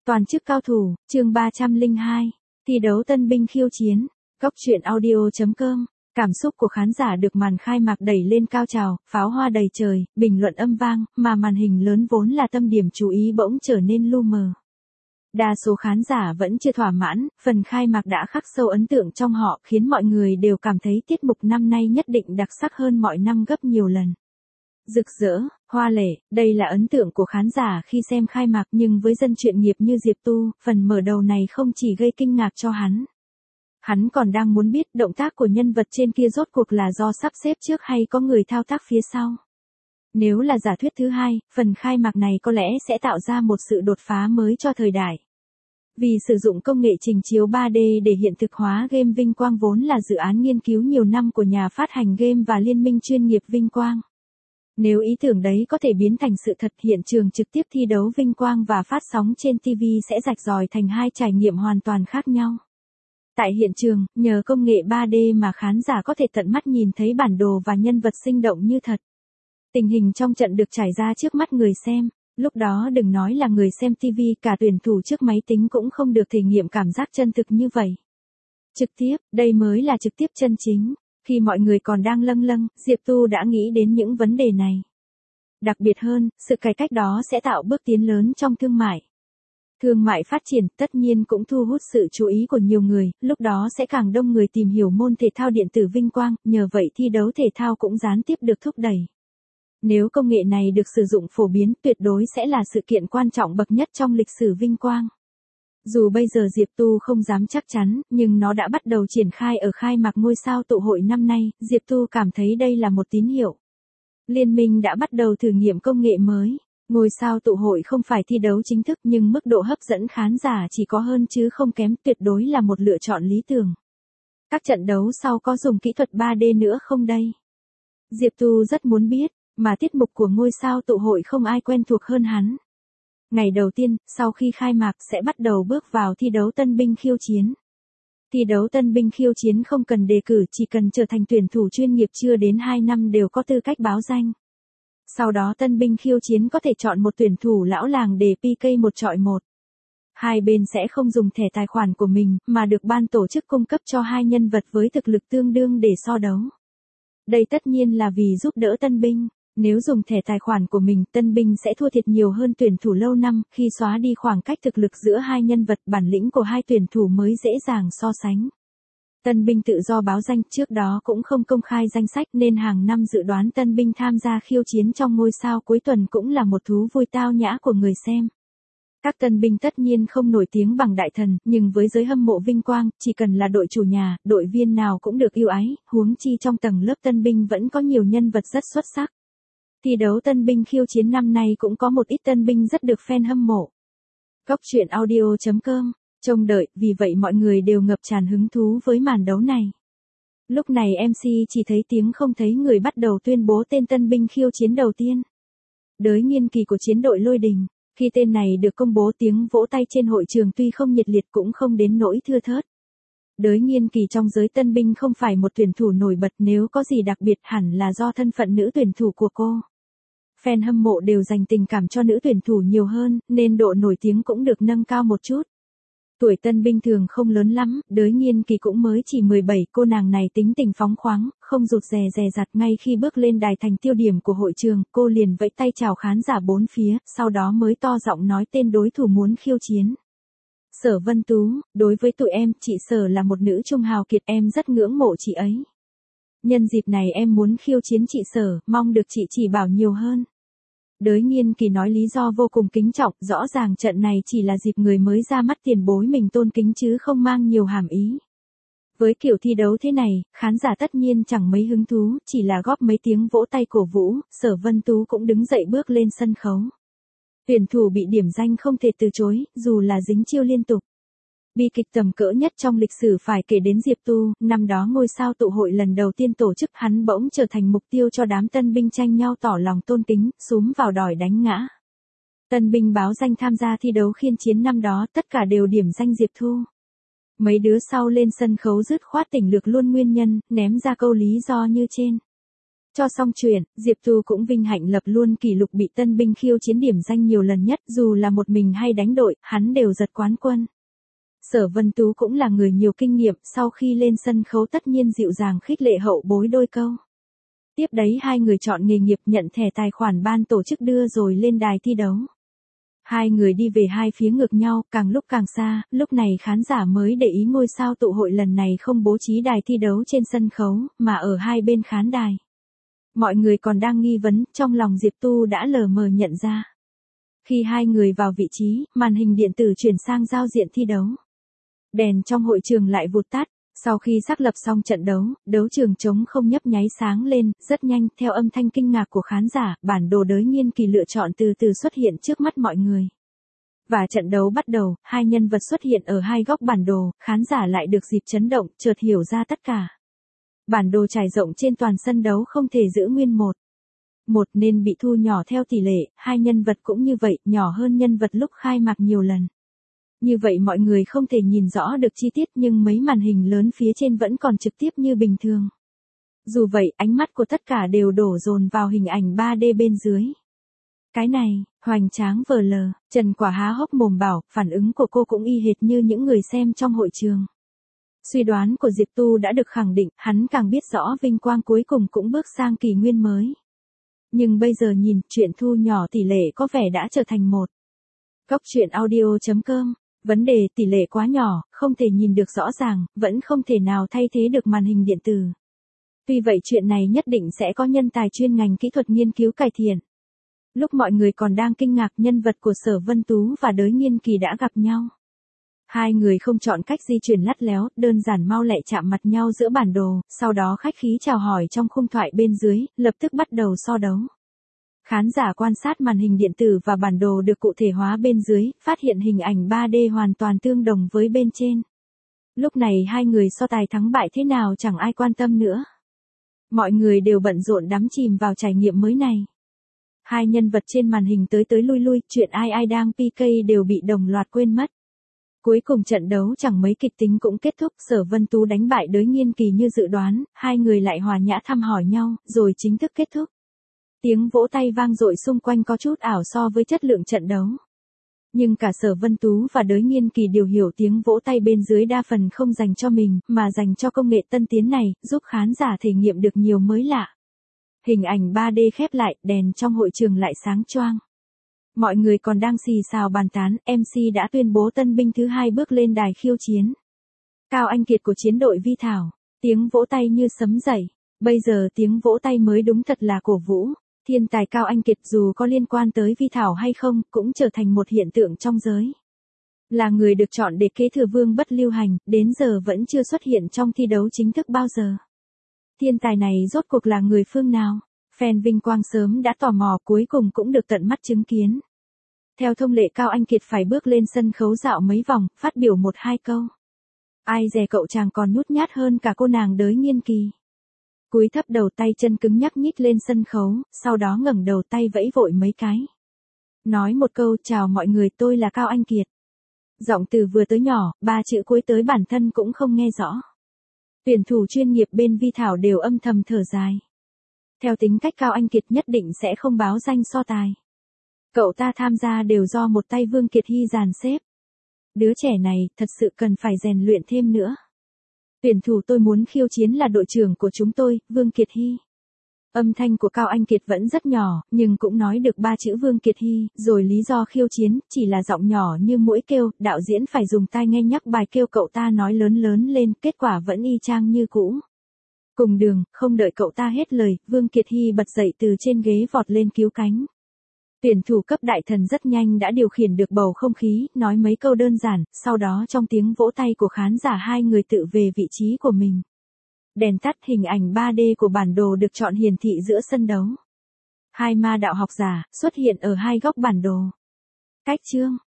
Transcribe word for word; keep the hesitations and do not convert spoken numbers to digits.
Toàn chức cao thủ, chương ba trăm lẻ hai, thi đấu tân binh khiêu chiến. Góc truyện audio chấm com. Cảm xúc của khán giả được màn khai mạc đẩy lên cao trào, pháo hoa đầy trời, bình luận âm vang, mà màn hình lớn vốn là tâm điểm chú ý bỗng trở nên lu mờ. Đa số khán giả vẫn chưa thỏa mãn, phần khai mạc đã khắc sâu ấn tượng trong họ, khiến mọi người đều cảm thấy tiết mục năm nay nhất định đặc sắc hơn mọi năm gấp nhiều lần. Rực rỡ, hoa lệ, đây là ấn tượng của khán giả khi xem khai mạc, nhưng với dân chuyên nghiệp như Diệp Tu, phần mở đầu này không chỉ gây kinh ngạc cho hắn. Hắn còn đang muốn biết động tác của nhân vật trên kia rốt cuộc là do sắp xếp trước hay có người thao tác phía sau. Nếu là giả thuyết thứ hai, phần khai mạc này có lẽ sẽ tạo ra một sự đột phá mới cho thời đại. Vì sử dụng công nghệ trình chiếu ba D để hiện thực hóa game Vinh Quang vốn là dự án nghiên cứu nhiều năm của nhà phát hành game và liên minh chuyên nghiệp Vinh Quang. Nếu ý tưởng đấy có thể biến thành sự thật, hiện trường trực tiếp thi đấu Vinh Quang và phát sóng trên ti vi sẽ rạch ròi thành hai trải nghiệm hoàn toàn khác nhau. Tại hiện trường, nhờ công nghệ ba D mà khán giả có thể tận mắt nhìn thấy bản đồ và nhân vật sinh động như thật. Tình hình trong trận được trải ra trước mắt người xem, lúc đó đừng nói là người xem ti vi, cả tuyển thủ trước máy tính cũng không được thể nghiệm cảm giác chân thực như vậy. Trực tiếp, đây mới là trực tiếp chân chính. Khi mọi người còn đang lâng lâng, Diệp Tu đã nghĩ đến những vấn đề này. Đặc biệt hơn, sự cải cách đó sẽ tạo bước tiến lớn trong thương mại. Thương mại phát triển tất nhiên cũng thu hút sự chú ý của nhiều người, lúc đó sẽ càng đông người tìm hiểu môn thể thao điện tử Vinh Quang, nhờ vậy thi đấu thể thao cũng gián tiếp được thúc đẩy. Nếu công nghệ này được sử dụng phổ biến, tuyệt đối sẽ là sự kiện quan trọng bậc nhất trong lịch sử Vinh Quang. Dù bây giờ Diệp Tu không dám chắc chắn, nhưng nó đã bắt đầu triển khai ở khai mạc ngôi sao tụ hội năm nay, Diệp Tu cảm thấy đây là một tín hiệu. Liên minh đã bắt đầu thử nghiệm công nghệ mới. Ngôi sao tụ hội không phải thi đấu chính thức, nhưng mức độ hấp dẫn khán giả chỉ có hơn chứ không kém, tuyệt đối là một lựa chọn lý tưởng. Các trận đấu sau có dùng kỹ thuật ba D nữa không đây? Diệp Tu rất muốn biết, mà tiết mục của ngôi sao tụ hội không ai quen thuộc hơn hắn. Ngày đầu tiên, sau khi khai mạc sẽ bắt đầu bước vào thi đấu tân binh khiêu chiến. Thi đấu tân binh khiêu chiến không cần đề cử, chỉ cần trở thành tuyển thủ chuyên nghiệp chưa đến hai năm đều có tư cách báo danh. Sau đó tân binh khiêu chiến có thể chọn một tuyển thủ lão làng để pê ca một chọi một. Hai bên sẽ không dùng thẻ tài khoản của mình, mà được ban tổ chức cung cấp cho hai nhân vật với thực lực tương đương để so đấu. Đây tất nhiên là vì giúp đỡ tân binh. Nếu dùng thẻ tài khoản của mình, tân binh sẽ thua thiệt nhiều hơn tuyển thủ lâu năm, khi xóa đi khoảng cách thực lực giữa hai nhân vật, bản lĩnh của hai tuyển thủ mới dễ dàng so sánh. Tân binh tự do báo danh, trước đó cũng không công khai danh sách, nên hàng năm dự đoán tân binh tham gia khiêu chiến trong ngôi sao cuối tuần cũng là một thú vui tao nhã của người xem. Các tân binh tất nhiên không nổi tiếng bằng đại thần, nhưng với giới hâm mộ Vinh Quang, chỉ cần là đội chủ nhà, đội viên nào cũng được yêu ái, huống chi trong tầng lớp tân binh vẫn có nhiều nhân vật rất xuất sắc. Thi đấu tân binh khiêu chiến năm nay cũng có một ít tân binh rất được fan hâm mộ. Góc truyện audio chấm com, trông đợi, vì vậy mọi người đều ngập tràn hứng thú với màn đấu này. Lúc này em xê chỉ thấy tiếng không thấy người bắt đầu tuyên bố tên tân binh khiêu chiến đầu tiên. Đới Nghiên Kỳ của chiến đội Lôi Đình. Khi tên này được công bố, tiếng vỗ tay trên hội trường tuy không nhiệt liệt cũng không đến nỗi thưa thớt. Đới Nghiên Kỳ trong giới tân binh không phải một tuyển thủ nổi bật, nếu có gì đặc biệt hẳn là do thân phận nữ tuyển thủ của cô. Fan hâm mộ đều dành tình cảm cho nữ tuyển thủ nhiều hơn, nên độ nổi tiếng cũng được nâng cao một chút. Tuổi tân binh thường không lớn lắm, Đới Nghiên Kỳ cũng mới chỉ mười bảy, cô nàng này tính tình phóng khoáng, không rụt rè dè dặt. Ngay khi bước lên đài thành tiêu điểm của hội trường, cô liền vẫy tay chào khán giả bốn phía, sau đó mới to giọng nói tên đối thủ muốn khiêu chiến. Sở Vân Tú, đối với tụi em, chị Sở là một nữ trung hào kiệt, em rất ngưỡng mộ chị ấy. Nhân dịp này em muốn khiêu chiến chị Sở, mong được chị chỉ bảo nhiều hơn. Đới Nghiên Kỳ nói lý do vô cùng kính trọng, rõ ràng trận này chỉ là dịp người mới ra mắt tiền bối mình tôn kính chứ không mang nhiều hàm ý. Với kiểu thi đấu thế này, khán giả tất nhiên chẳng mấy hứng thú, chỉ là góp mấy tiếng vỗ tay cổ vũ, Sở Vân Tú cũng đứng dậy bước lên sân khấu. Tuyển thủ bị điểm danh không thể từ chối, dù là dính chiêu liên tục. Bi kịch tầm cỡ nhất trong lịch sử phải kể đến Diệp Tu, năm đó ngôi sao tụ hội lần đầu tiên tổ chức, hắn bỗng trở thành mục tiêu cho đám tân binh tranh nhau tỏ lòng tôn kính, xúm vào đòi đánh ngã. Tân binh báo danh tham gia thi đấu khiên chiến năm đó, tất cả đều điểm danh Diệp Tu. Mấy đứa sau lên sân khấu dứt khoát tỉnh lược luôn nguyên nhân, ném ra câu lý do như trên. Cho xong chuyện, Diệp Tu cũng vinh hạnh lập luôn kỷ lục bị tân binh khiêu chiến điểm danh nhiều lần nhất, dù là một mình hay đánh đội, hắn đều giật quán quân. Sở Vân Tú cũng là người nhiều kinh nghiệm, sau khi lên sân khấu tất nhiên dịu dàng khích lệ hậu bối đôi câu. Tiếp đấy hai người chọn nghề nghiệp, nhận thẻ tài khoản ban tổ chức đưa rồi lên đài thi đấu. Hai người đi về hai phía ngược nhau, càng lúc càng xa, lúc này khán giả mới để ý ngôi sao tụ hội lần này không bố trí đài thi đấu trên sân khấu, mà ở hai bên khán đài. Mọi người còn đang nghi vấn, trong lòng Diệp Tu đã lờ mờ nhận ra. Khi hai người vào vị trí, màn hình điện tử chuyển sang giao diện thi đấu. Đèn trong hội trường lại vụt tắt, sau khi xác lập xong trận đấu, đấu trường trống không nhấp nháy sáng lên, rất nhanh, theo âm thanh kinh ngạc của khán giả, bản đồ đới nghiên kỳ lựa chọn từ từ xuất hiện trước mắt mọi người. Và trận đấu bắt đầu, hai nhân vật xuất hiện ở hai góc bản đồ, khán giả lại được dịp chấn động, chợt hiểu ra tất cả. Bản đồ trải rộng trên toàn sân đấu không thể giữ nguyên một. Một nên bị thu nhỏ theo tỷ lệ, hai nhân vật cũng như vậy, nhỏ hơn nhân vật lúc khai mạc nhiều lần. Như vậy mọi người không thể nhìn rõ được chi tiết nhưng mấy màn hình lớn phía trên vẫn còn trực tiếp như bình thường. Dù vậy, ánh mắt của tất cả đều đổ dồn vào hình ảnh ba D bên dưới. Cái này, hoành tráng vờ lờ, Trần Quả há hốc mồm bảo, phản ứng của cô cũng y hệt như những người xem trong hội trường. Suy đoán của Diệp Tu đã được khẳng định, hắn càng biết rõ vinh quang cuối cùng cũng bước sang kỷ nguyên mới. Nhưng bây giờ nhìn, chuyện thu nhỏ tỷ lệ có vẻ đã trở thành một. Góc truyện audio chấm com. Vấn đề tỷ lệ quá nhỏ, không thể nhìn được rõ ràng, vẫn không thể nào thay thế được màn hình điện tử. Tuy vậy chuyện này nhất định sẽ có nhân tài chuyên ngành kỹ thuật nghiên cứu cải thiện. Lúc mọi người còn đang kinh ngạc, nhân vật của Sở Vân Tú và Đới Nghiên Kỳ đã gặp nhau. Hai người không chọn cách di chuyển lắt léo, đơn giản mau lẹ chạm mặt nhau giữa bản đồ, sau đó khách khí chào hỏi trong khung thoại bên dưới, lập tức bắt đầu so đấu. Khán giả quan sát màn hình điện tử và bản đồ được cụ thể hóa bên dưới, phát hiện hình ảnh ba D hoàn toàn tương đồng với bên trên. Lúc này hai người so tài thắng bại thế nào chẳng ai quan tâm nữa. Mọi người đều bận rộn đắm chìm vào trải nghiệm mới này. Hai nhân vật trên màn hình tới tới lui lui, chuyện ai ai đang pê ca đều bị đồng loạt quên mất. Cuối cùng trận đấu chẳng mấy kịch tính cũng kết thúc, Sở Vân Tú đánh bại Đới Nghiên Kỳ như dự đoán, hai người lại hòa nhã thăm hỏi nhau, rồi chính thức kết thúc. Tiếng vỗ tay vang dội xung quanh có chút ảo so với chất lượng trận đấu. Nhưng cả Sở Vân Tú và Đới Nghiên Kỳ đều hiểu tiếng vỗ tay bên dưới đa phần không dành cho mình, mà dành cho công nghệ tân tiến này, giúp khán giả thể nghiệm được nhiều mới lạ. Hình ảnh ba D khép lại, đèn trong hội trường lại sáng choang. Mọi người còn đang xì xào bàn tán, em xê đã tuyên bố tân binh thứ hai bước lên đài khiêu chiến. Cao Anh Kiệt của chiến đội Vi Thảo, tiếng vỗ tay như sấm dậy. Bây giờ tiếng vỗ tay mới đúng thật là cổ vũ. Thiên tài Cao Anh Kiệt dù có liên quan tới Vi Thảo hay không, cũng trở thành một hiện tượng trong giới. Là người được chọn để kế thừa Vương Bất Lưu Hành, đến giờ vẫn chưa xuất hiện trong thi đấu chính thức bao giờ. Thiên tài này rốt cuộc là người phương nào? Fan vinh quang sớm đã tò mò, cuối cùng cũng được tận mắt chứng kiến. Theo thông lệ, Cao Anh Kiệt phải bước lên sân khấu dạo mấy vòng, phát biểu một hai câu. Ai dè cậu chàng còn nhút nhát hơn cả cô nàng Đới Nghiên Kỳ. Cúi thấp đầu, tay chân cứng nhắc nhích lên sân khấu, sau đó ngẩng đầu, tay vẫy vội mấy cái. Nói một câu, chào mọi người, tôi là Cao Anh Kiệt. Giọng từ vừa tới nhỏ, ba chữ cuối tới bản thân cũng không nghe rõ. Tuyển thủ chuyên nghiệp bên Vi Thảo đều âm thầm thở dài. Theo tính cách Cao Anh Kiệt nhất định sẽ không báo danh so tài. Cậu ta tham gia đều do một tay Vương Kiệt Hy dàn xếp. Đứa trẻ này thật sự cần phải rèn luyện thêm nữa. Tuyển thủ tôi muốn khiêu chiến là đội trưởng của chúng tôi, Vương Kiệt Hy. Âm thanh của Cao Anh Kiệt vẫn rất nhỏ, nhưng cũng nói được ba chữ Vương Kiệt Hy, rồi lý do khiêu chiến, chỉ là giọng nhỏ như mũi kêu, đạo diễn phải dùng tai nghe nhắc bài kêu cậu ta nói lớn lớn lên, kết quả vẫn y chang như cũ. Cùng đường, không đợi cậu ta hết lời, Vương Kiệt Hy bật dậy từ trên ghế vọt lên cứu cánh. Tuyển thủ cấp đại thần rất nhanh đã điều khiển được bầu không khí, nói mấy câu đơn giản, sau đó trong tiếng vỗ tay của khán giả hai người tự về vị trí của mình. Đèn tắt, hình ảnh ba D của bản đồ được chọn hiển thị giữa sân đấu. Hai ma đạo học giả xuất hiện ở hai góc bản đồ. Cách chương